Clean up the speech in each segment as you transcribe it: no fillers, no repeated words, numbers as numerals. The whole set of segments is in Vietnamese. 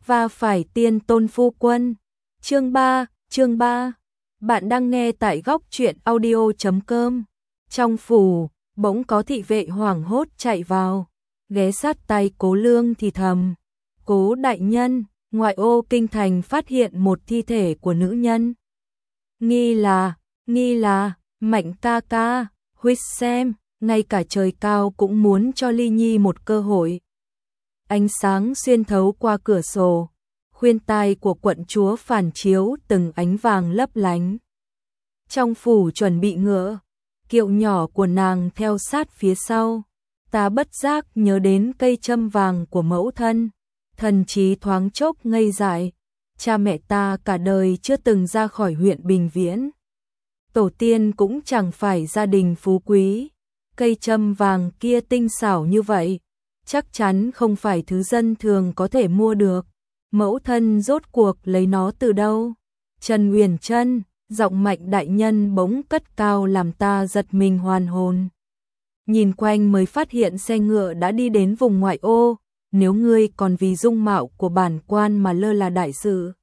và phải tiên tôn phu quân. Chương 3. Bạn đang nghe tại góc truyện audio.com. Trong phủ, bỗng có thị vệ hoảng hốt chạy vào, ghé sát tai Cố Lương thì thầm: "Cố đại nhân, ngoại ô kinh thành phát hiện một thi thể của nữ nhân. Nghi là Mạnh ca ca, huýt xem, ngay cả trời cao cũng muốn cho Ly Nhi một cơ hội." Ánh sáng xuyên thấu qua cửa sổ, khuyên tai của quận chúa phản chiếu từng ánh vàng lấp lánh. Trong phủ chuẩn bị ngựa, kiệu nhỏ của nàng theo sát phía sau. Ta bất giác nhớ đến cây châm vàng của mẫu thân, thần trí thoáng chốc ngây dại. Cha mẹ ta cả đời chưa từng ra khỏi huyện Bình Viễn, tổ tiên cũng chẳng phải gia đình phú quý. Cây châm vàng kia tinh xảo như vậy, chắc chắn không phải thứ dân thường có thể mua được. Mẫu thân rốt cuộc lấy nó từ đâu? Trần Uyển Trân, giọng Mạnh đại nhân bỗng cất cao làm ta giật mình hoàn hồn. Nhìn quanh mới phát hiện xe ngựa đã đi đến vùng ngoại ô. Nếu ngươi còn vì dung mạo của bản quan mà lơ là đại sự,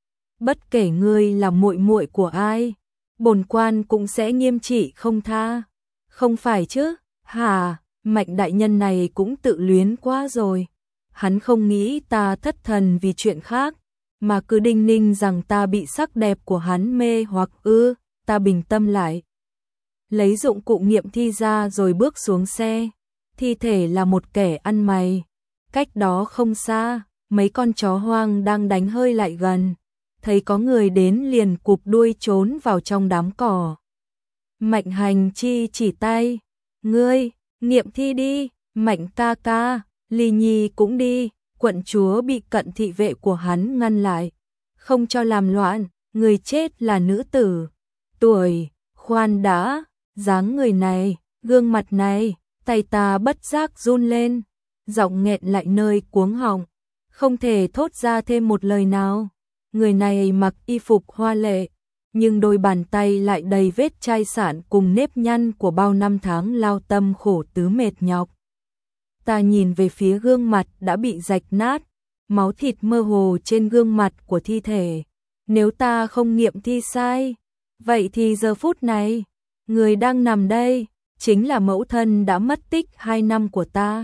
bất kể ngươi là muội muội của ai, bổn quan cũng sẽ nghiêm trị không tha. Không phải chứ? Hả? Mạnh đại nhân này cũng tự luyến quá rồi. Hắn không nghĩ ta thất thần vì chuyện khác, mà cứ đinh ninh rằng ta bị sắc đẹp của hắn mê hoặc ư. Ta bình tâm lại, lấy dụng cụ nghiệm thi ra rồi bước xuống xe. Thi thể là một kẻ ăn mày. Cách đó không xa, mấy con chó hoang đang đánh hơi lại gần. Thấy có người đến liền cụp đuôi trốn vào trong đám cỏ. Mạnh Hành Chi chỉ tay: "Ngươi, nghiệm thi đi, Mạnh ca ca, Ly Nhi cũng đi." Quận chúa bị cận thị vệ của hắn ngăn lại: "Không cho làm loạn, người chết là nữ tử." Tuổi, khoan đã, dáng người này, gương mặt này, tay ta bất giác run lên, giọng nghẹn lại nơi cuống họng, không thể thốt ra thêm một lời nào. Người này mặc y phục hoa lệ, nhưng đôi bàn tay lại đầy vết chai sạn cùng nếp nhăn của bao năm tháng lao tâm khổ tứ mệt nhọc. Ta nhìn về phía gương mặt đã bị rạch nát, máu thịt mơ hồ trên gương mặt của thi thể. Nếu ta không nghiệm thi sai, vậy thì giờ phút này, người đang nằm đây chính là mẫu thân đã mất tích 2 năm của ta.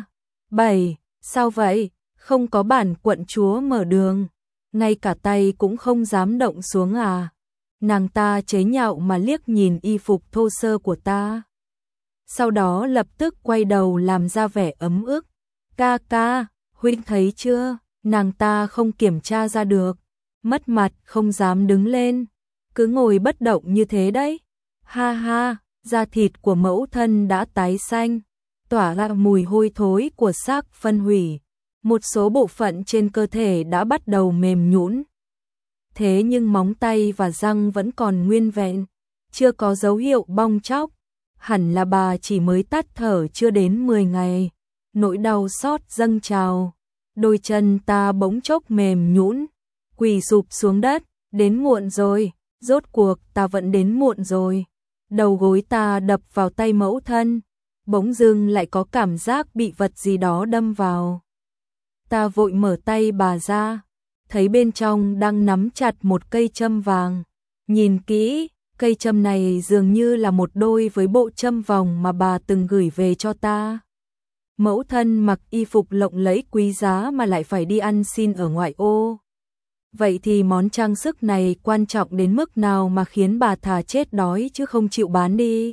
Sao vậy? Không có bản quận chúa mở đường, ngay cả tay cũng không dám động xuống à? Nàng ta chế nhạo mà liếc nhìn y phục thô sơ của ta, sau đó lập tức quay đầu làm ra vẻ ấm ức. "Ca ca, huynh thấy chưa? Nàng ta không kiểm tra ra được, mất mặt không dám đứng lên, cứ ngồi bất động như thế đấy." Ha ha, da thịt của mẫu thân đã tái xanh, tỏa ra mùi hôi thối của xác phân hủy. Một số bộ phận trên cơ thể đã bắt đầu mềm nhũn. Thế nhưng móng tay và răng vẫn còn nguyên vẹn, chưa có dấu hiệu bong tróc. Hẳn là bà chỉ mới tắt thở chưa đến 10 ngày. Nỗi đau xót dâng trào, đôi chân ta bỗng chốc mềm nhũn, quỳ sụp xuống đất. Đến muộn rồi, rốt cuộc ta vẫn đến muộn rồi. Đầu gối ta đập vào tay mẫu thân, bỗng dưng lại có cảm giác bị vật gì đó đâm vào. Ta vội mở tay bà ra, thấy bên trong đang nắm chặt một cây châm vàng. Nhìn kỹ, cây châm này dường như là một đôi với bộ châm vòng mà bà từng gửi về cho ta. Mẫu thân mặc y phục lộng lẫy quý giá mà lại phải đi ăn xin ở ngoại ô. Vậy thì món trang sức này quan trọng đến mức nào mà khiến bà thà chết đói chứ không chịu bán đi?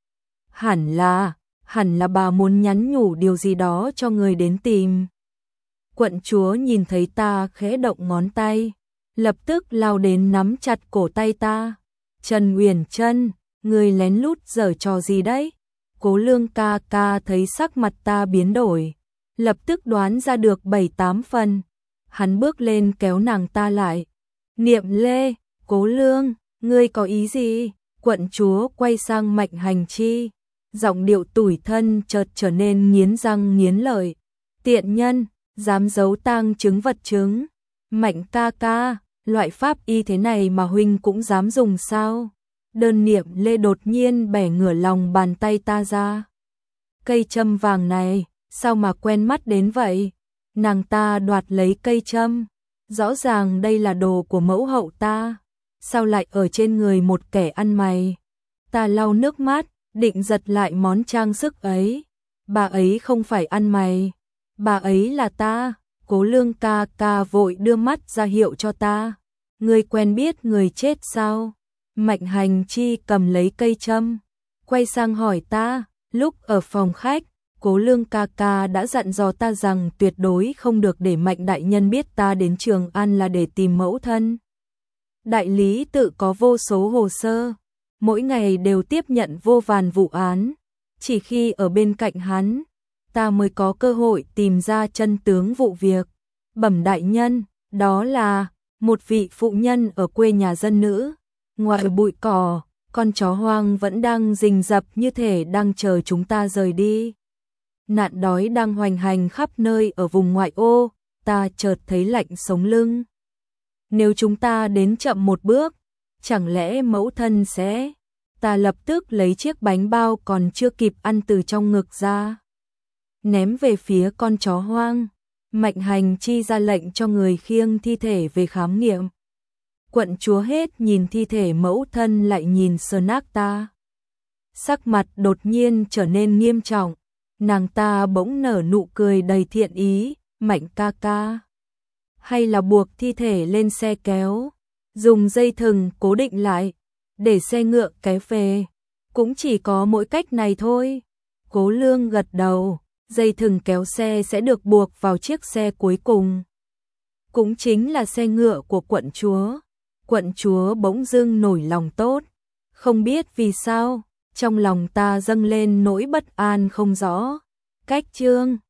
Hẳn là bà muốn nhắn nhủ điều gì đó cho người đến tìm. Quận chúa nhìn thấy ta khẽ động ngón tay, lập tức lao đến nắm chặt cổ tay ta. "Trần Uyển Trân, người lén lút giở trò gì đấy?" Cố Lương ca ca thấy sắc mặt ta biến đổi, lập tức đoán ra được 7-8 phần. Hắn bước lên kéo nàng ta lại. "Niệm Lê, Cố Lương, ngươi có ý gì?" Quận chúa quay sang Mạnh Hành Chi, giọng điệu tủi thân chợt trở nên nghiến răng nghiến lợi. "Tiện nhân, dám giấu tang chứng vật chứng. Mạnh ca ca, loại pháp y thế này mà huynh cũng dám dùng sao?" Đơn Niệm Lê đột nhiên bẻ ngửa lòng bàn tay ta ra. "Cây châm vàng này, sao mà quen mắt đến vậy?" Nàng ta đoạt lấy cây châm, Rõ ràng đây là đồ của mẫu hậu ta, sao lại ở trên người một kẻ ăn mày? Ta lau nước mắt, định giật lại món trang sức ấy. Bà ấy không phải ăn mày, bà ấy là ta. Cố Lương ca ca vội đưa mắt ra hiệu cho ta. Ngươi quen biết người chết sao? Mạnh Hành Chi cầm lấy cây châm, quay sang hỏi ta. Lúc ở phòng khách, Cố Lương ca ca đã dặn dò ta rằng tuyệt đối không được để Mạnh đại nhân biết ta đến Trường An là để tìm mẫu thân. Đại lý tự có vô số hồ sơ, mỗi ngày đều tiếp nhận vô vàn vụ án, chỉ khi ở bên cạnh hắn, ta mới có cơ hội tìm ra chân tướng vụ việc. Bẩm đại nhân, đó là một vị phụ nhân ở quê nhà dân nữ, ngoài bụi cỏ, con chó hoang vẫn đang rình rập như thể đang chờ chúng ta rời đi. Nạn đói đang hoành hành khắp nơi ở vùng ngoại ô, ta chợt thấy lạnh sống lưng. Nếu chúng ta đến chậm một bước, chẳng lẽ mẫu thân sẽ... Ta lập tức lấy chiếc bánh bao còn chưa kịp ăn từ trong ngực ra, ném về phía con chó hoang. Mạnh Hành Chi ra lệnh cho người khiêng thi thể về khám nghiệm. Quận chúa hết nhìn thi thể mẫu thân lại nhìn Sonata. Sắc mặt đột nhiên trở nên nghiêm trọng, nàng ta bỗng nở nụ cười đầy thiện ý. Mạnh ca ca, hay là buộc thi thể lên xe kéo, dùng dây thừng cố định lại, để xe ngựa kéo về. Cũng chỉ có mỗi cách này thôi. Cố Lương gật đầu, dây thừng kéo xe sẽ được buộc vào chiếc xe cuối cùng, cũng chính là xe ngựa của quận chúa. Quận chúa bỗng dưng nổi lòng tốt, không biết vì sao, trong lòng ta dâng lên nỗi bất an không rõ. Cách chương